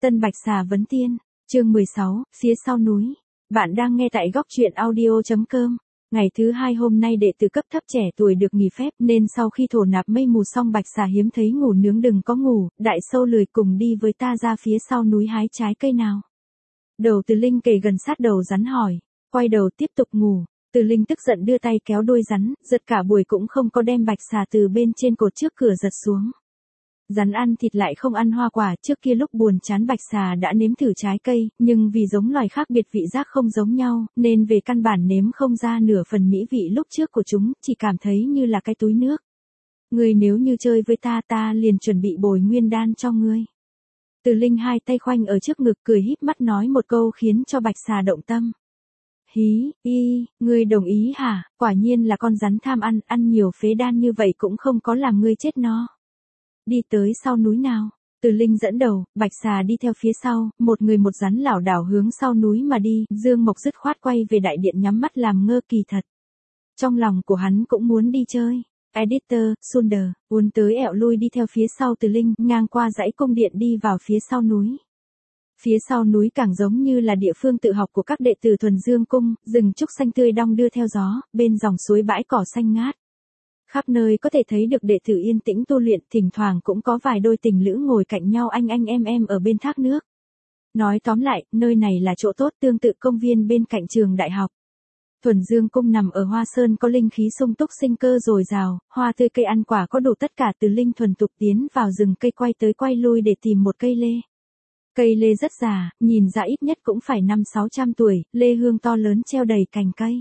Tân Bạch Xà Vấn Tiên, chương 16, phía sau núi. Bạn đang nghe tại góc truyện audio.com. Ngày thứ hai hôm nay đệ tử cấp thấp trẻ tuổi được nghỉ phép nên sau khi thổ nạp mây mù xong Bạch Xà hiếm thấy ngủ nướng đừng có ngủ, đại sâu lười cùng đi với ta ra phía sau núi hái trái cây nào. Đầu Từ Linh kề gần sát đầu rắn hỏi, quay đầu tiếp tục ngủ. Từ Linh tức giận đưa tay kéo đuôi rắn, giật cả buổi cũng không có đem Bạch Xà từ bên trên cột trước cửa giật xuống. Rắn ăn thịt lại không ăn hoa quả, trước kia lúc buồn chán Bạch Xà đã nếm thử trái cây, nhưng vì giống loài khác biệt vị giác không giống nhau, nên về căn bản nếm không ra nửa phần mỹ vị lúc trước của chúng, chỉ cảm thấy như là cái túi nước. Ngươi nếu như chơi với ta liền chuẩn bị bồi nguyên đan cho ngươi. Từ Linh hai tay khoanh ở trước ngực cười híp mắt nói một câu khiến cho Bạch Xà động tâm. Hí, ngươi đồng ý hả, quả nhiên là con rắn tham ăn nhiều phế đan như vậy cũng không có làm ngươi chết no. Đi tới sau núi nào, Từ Linh dẫn đầu, Bạch Xà đi theo phía sau, một người một rắn lảo đảo hướng sau núi mà đi, Dương Mộc dứt khoát quay về đại điện nhắm mắt làm ngơ kỳ thật. Trong lòng của hắn cũng muốn đi chơi. Editor, Sunder, uốn tới ẹo lui đi theo phía sau Từ Linh, ngang qua dãy cung điện đi vào phía sau núi. Phía sau núi càng giống như là địa phương tự học của các đệ tử Thuần Dương Cung, rừng trúc xanh tươi đong đưa theo gió, bên dòng suối bãi cỏ xanh ngát. Khắp nơi có thể thấy được đệ tử yên tĩnh tu luyện, thỉnh thoảng cũng có vài đôi tình lữ ngồi cạnh nhau anh em ở bên thác nước. Nói tóm lại, nơi này là chỗ tốt tương tự công viên bên cạnh trường đại học. Thuần Dương Cung nằm ở Hoa Sơn có linh khí sung túc sinh cơ dồi dào, hoa tươi cây ăn quả có đủ tất cả. Từ Linh thuần tục tiến vào rừng cây quay tới quay lui để tìm một cây lê. Cây lê rất già, nhìn ra ít nhất cũng phải 500-600 tuổi, lê hương to lớn treo đầy cành cây.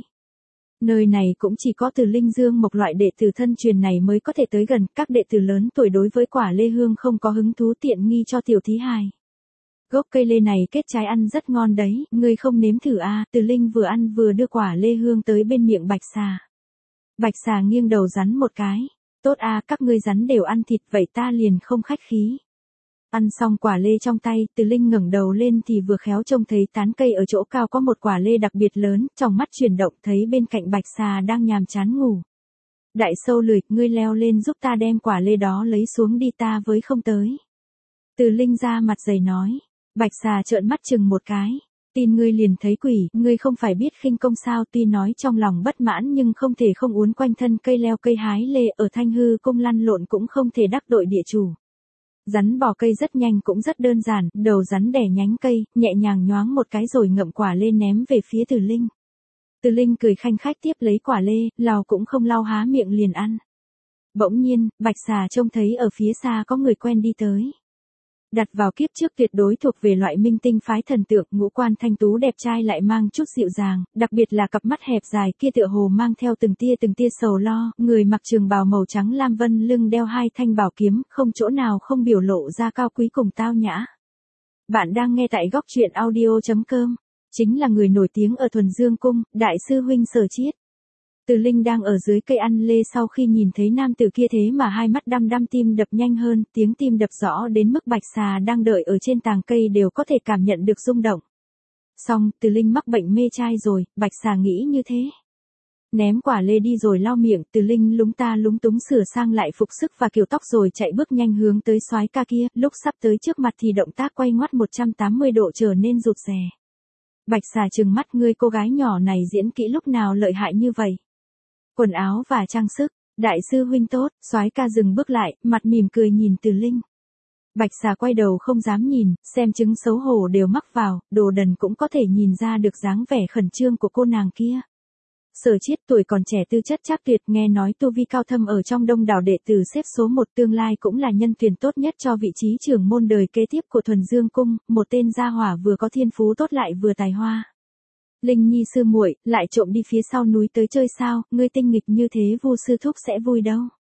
Nơi này cũng chỉ có Từ Linh Dương Mộc loại đệ tử thân truyền này mới có thể tới gần, các đệ tử lớn tuổi đối với quả lê hương không có hứng thú tiện nghi cho tiểu thí hài. Gốc cây lê này kết trái ăn rất ngon đấy, ngươi không nếm thử à, Từ Linh vừa ăn vừa đưa quả lê hương tới bên miệng Bạch Xà. Bạch Xà nghiêng đầu rắn một cái, tốt à, các ngươi rắn đều ăn thịt vậy ta liền không khách khí. Ăn xong quả lê trong tay, Từ Linh ngẩng đầu lên thì vừa khéo trông thấy tán cây ở chỗ cao có một quả lê đặc biệt lớn, trong mắt chuyển động thấy bên cạnh Bạch Xà đang nhàm chán ngủ. Đại sâu lười, ngươi leo lên giúp ta đem quả lê đó lấy xuống đi ta với không tới. Từ Linh ra mặt dày nói, Bạch Xà trợn mắt chừng một cái, tin ngươi liền thấy quỷ, ngươi không phải biết khinh công sao, tuy nói trong lòng bất mãn nhưng không thể không uốn quanh thân cây leo cây hái lê ở Thanh Hư Cung lăn lộn cũng không thể đắc tội địa chủ. Rắn bò cây rất nhanh cũng rất đơn giản, đầu rắn đẻ nhánh cây, nhẹ nhàng nhoáng một cái rồi ngậm quả lê ném về phía Từ Linh. Từ Linh cười khanh khách tiếp lấy quả lê, lau cũng không lau há miệng liền ăn. Bỗng nhiên, Bạch Xà trông thấy ở phía xa có người quen đi tới. Đặt vào kiếp trước tuyệt đối thuộc về loại minh tinh phái thần tượng, ngũ quan thanh tú đẹp trai lại mang chút dịu dàng, đặc biệt là cặp mắt hẹp dài kia tựa hồ mang theo từng tia sầu lo, người mặc trường bào màu trắng lam vân lưng đeo hai thanh bảo kiếm, không chỗ nào không biểu lộ ra cao quý cùng tao nhã. Bạn đang nghe tại góc truyện audio.com, chính là người nổi tiếng ở Thuần Dương Cung, đại sư huynh Sở Chiết. Từ Linh đang ở dưới cây ăn lê sau khi nhìn thấy nam tử kia thế mà hai mắt đăm tim đập nhanh hơn, tiếng tim đập rõ đến mức Bạch Xà đang đợi ở trên tàng cây đều có thể cảm nhận được rung động. Xong, Từ Linh mắc bệnh mê trai rồi, Bạch Xà nghĩ như thế. Ném quả lê đi rồi lau miệng, Từ Linh lúng túng sửa sang lại phục sức và kiểu tóc rồi chạy bước nhanh hướng tới soái ca kia, lúc sắp tới trước mặt thì động tác quay ngoắt 180 độ trở nên rụt rè. Bạch Xà trừng mắt, ngươi cô gái nhỏ này diễn kỹ lúc nào lợi hại như vậy. Quần áo và trang sức, đại sư huynh tốt, soái ca dừng bước lại, mặt mỉm cười nhìn Từ Linh. Bạch Xà quay đầu không dám nhìn, xem chứng xấu hổ đều mắc vào, đồ đần cũng có thể nhìn ra được dáng vẻ khẩn trương của cô nàng kia. Sở Chiết tuổi còn trẻ tư chất chắc tuyệt, nghe nói tu vi cao thâm ở trong đông đảo đệ tử xếp số 1, tương lai cũng là nhân tuyển tốt nhất cho vị trí trưởng môn đời kế tiếp của Thuần Dương Cung, một tên gia hỏa vừa có thiên phú tốt lại vừa tài hoa. Linh Nhi sư muội, lại trộm đi phía sau núi tới chơi sao, ngươi tinh nghịch như thế Vu sư thúc sẽ vui đâu.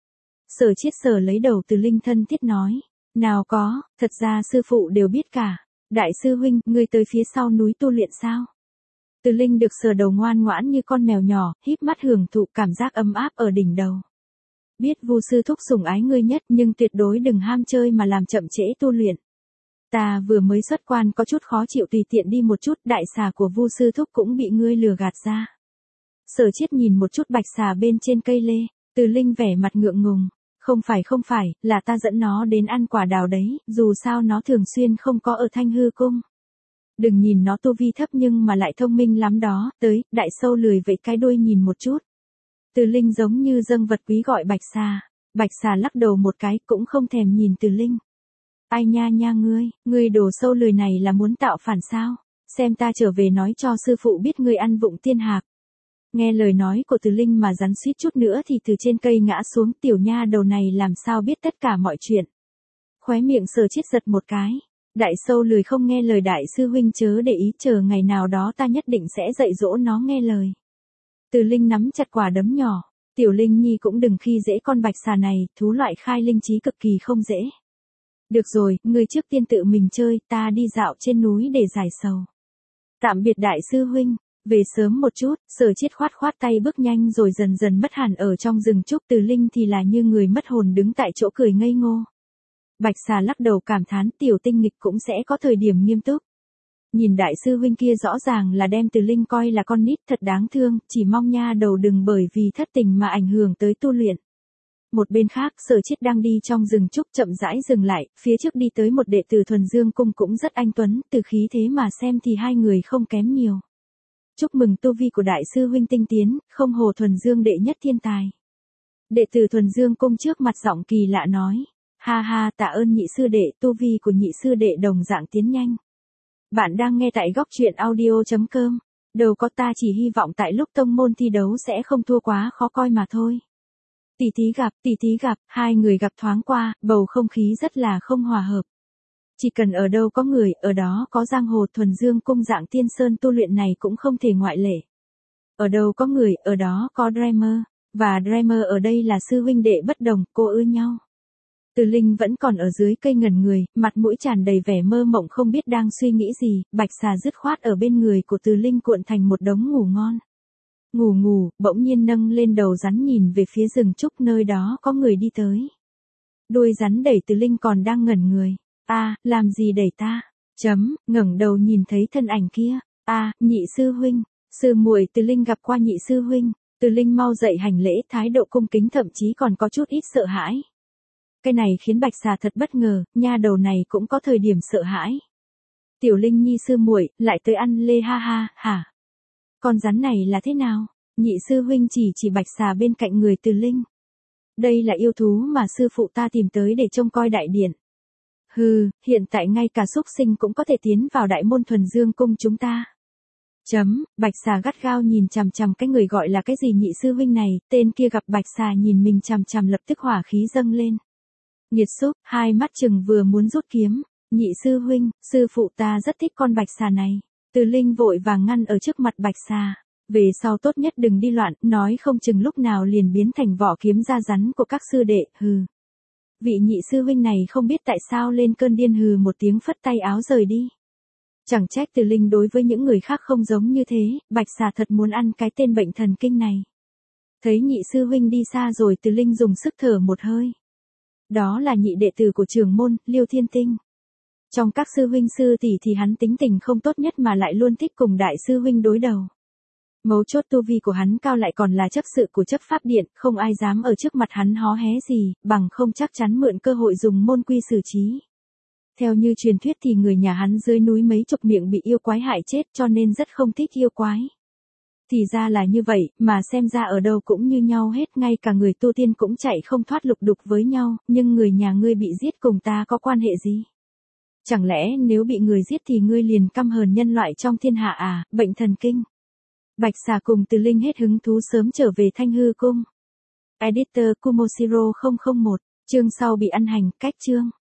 Sở Chiết sờ lấy đầu Từ Linh thân thiết nói, nào có, thật ra sư phụ đều biết cả. Đại sư huynh, ngươi tới phía sau núi tu luyện sao? Từ Linh được sờ đầu ngoan ngoãn như con mèo nhỏ, híp mắt hưởng thụ cảm giác ấm áp ở đỉnh đầu. Biết Vu sư thúc sủng ái ngươi nhất nhưng tuyệt đối đừng ham chơi mà làm chậm trễ tu luyện. Ta vừa mới xuất quan có chút khó chịu tùy tiện đi một chút, đại xà của Vu sư thúc cũng bị ngươi lừa gạt ra. Sở Chiết nhìn một chút Bạch Xà bên trên cây lê, Từ Linh vẻ mặt ngượng ngùng, Không phải, là ta dẫn nó đến ăn quả đào đấy, dù sao nó thường xuyên không có ở Thanh Hư Cung. Đừng nhìn nó tu vi thấp nhưng mà lại thông minh lắm đó, tới, đại sâu lười vẫy cái đuôi nhìn một chút. Từ Linh giống như dâng vật quý gọi Bạch Xà. Bạch Xà lắc đầu một cái cũng không thèm nhìn Từ Linh. Ai nha nha ngươi đồ sâu lười này là muốn tạo phản sao? Xem ta trở về nói cho sư phụ biết ngươi ăn vụng tiên hạc. Nghe lời nói của Từ Linh mà rắn suýt chút nữa thì từ trên cây ngã xuống, tiểu nha đầu này làm sao biết tất cả mọi chuyện. Khóe miệng Sở Chiết giật một cái. Đại sâu lười không nghe lời đại sư huynh chớ để ý, chờ ngày nào đó ta nhất định sẽ dạy dỗ nó nghe lời. Từ Linh nắm chặt quả đấm nhỏ. Tiểu Linh nhi cũng đừng khi dễ con Bạch Xà này, thú loại khai linh trí cực kỳ không dễ. Được rồi, ngươi trước tiên tự mình chơi, ta đi dạo trên núi để giải sầu. Tạm biệt đại sư huynh, về sớm một chút. Sở Chiết khoát tay bước nhanh rồi dần dần mất hẳn ở trong rừng trúc. Từ Linh thì là như người mất hồn đứng tại chỗ cười ngây ngô. Bạch Xà lắc đầu cảm thán, tiểu tinh nghịch cũng sẽ có thời điểm nghiêm túc. Nhìn đại sư huynh kia rõ ràng là đem Từ Linh coi là con nít thật đáng thương, chỉ mong nha đầu đừng bởi vì thất tình mà ảnh hưởng tới tu luyện. Một bên khác, Sở Chiết đang đi trong rừng trúc chậm rãi dừng lại, phía trước đi tới một đệ tử Thuần Dương Cung cũng rất anh tuấn, từ khí thế mà xem thì hai người không kém nhiều. Chúc mừng tu vi của đại sư huynh tinh tiến, không hổ Thuần Dương đệ nhất thiên tài. Đệ tử Thuần Dương Cung trước mặt giọng kỳ lạ nói. Ha ha, tạ ơn nhị sư đệ, tu vi của nhị sư đệ đồng dạng tiến nhanh. Bạn đang nghe tại góc truyện audio.com. Đâu có, ta chỉ hy vọng tại lúc tông môn thi đấu sẽ không thua quá khó coi mà thôi. Tỷ thí gặp, hai người gặp thoáng qua, bầu không khí rất là không hòa hợp. Chỉ cần ở đâu có người, ở đó có giang hồ. Thuần Dương Cung dạng tiên sơn tu luyện này cũng không thể ngoại lệ. Ở đâu có người, ở đó có Dreamer, và Dreamer ở đây là sư huynh đệ bất đồng, cô ưa nhau. Từ Linh vẫn còn ở dưới cây ngẩn người, mặt mũi tràn đầy vẻ mơ mộng không biết đang suy nghĩ gì, Bạch Xà dứt khoát ở bên người của Từ Linh cuộn thành một đống ngủ ngon. Ngủ, bỗng nhiên nâng lên đầu rắn nhìn về phía rừng trúc nơi đó có người đi tới. Đuôi rắn đẩy Từ Linh còn đang ngẩn người. Làm gì đẩy ta? Ngẩng đầu nhìn thấy thân ảnh kia. Nhị sư huynh, sư muội. Từ Linh gặp qua nhị sư huynh. Từ Linh mau dậy hành lễ, thái độ cung kính thậm chí còn có chút ít sợ hãi. Cái này khiến Bạch Xà thật bất ngờ, nha đầu này cũng có thời điểm sợ hãi. Tiểu Linh nhi sư muội, lại tới ăn lê ha ha, hả? Con rắn này là thế nào? Nhị sư huynh chỉ Bạch Xà bên cạnh người Từ Linh. Đây là yêu thú mà sư phụ ta tìm tới để trông coi đại điện. Hừ, hiện tại ngay cả súc sinh cũng có thể tiến vào đại môn Thuần Dương Cung chúng ta. Bạch Xà gắt gao nhìn chằm chằm cái người gọi là cái gì nhị sư huynh này, tên kia gặp Bạch Xà nhìn mình chằm chằm lập tức hỏa khí dâng lên. Nhiệt xúc, hai mắt chừng vừa muốn rút kiếm. Nhị sư huynh, sư phụ ta rất thích con Bạch Xà này. Từ Linh vội vàng ngăn ở trước mặt Bạch Xà. Về sau tốt nhất đừng đi loạn, nói không chừng lúc nào liền biến thành vỏ kiếm da rắn của các sư đệ, hừ. Vị nhị sư huynh này không biết tại sao lên cơn điên, hừ một tiếng phất tay áo rời đi. Chẳng trách Từ Linh đối với những người khác không giống như thế, Bạch Xà thật muốn ăn cái tên bệnh thần kinh này. Thấy nhị sư huynh đi xa rồi, Từ Linh dùng sức thở một hơi. Đó là nhị đệ tử của trưởng môn, Liêu Thiên Tinh. Trong các sư huynh sư tỷ thì hắn tính tình không tốt nhất mà lại luôn thích cùng đại sư huynh đối đầu. Mấu chốt tu vi của hắn cao lại còn là chấp sự của chấp pháp điện, không ai dám ở trước mặt hắn hó hé gì, bằng không chắc chắn mượn cơ hội dùng môn quy xử trí. Theo như truyền thuyết thì người nhà hắn dưới núi mấy chục miệng bị yêu quái hại chết cho nên rất không thích yêu quái. Thì ra là như vậy, mà xem ra ở đâu cũng như nhau hết, ngay cả người tu tiên cũng chạy không thoát lục đục với nhau, nhưng người nhà ngươi bị giết cùng ta có quan hệ gì? Chẳng lẽ nếu bị người giết thì ngươi liền căm hờn nhân loại trong thiên hạ à, bệnh thần kinh? Bạch Xà cùng Từ Linh hết hứng thú sớm trở về Thanh Hư Cung. Editor Kumoshiro 001, chương sau bị ăn hành, cách chương.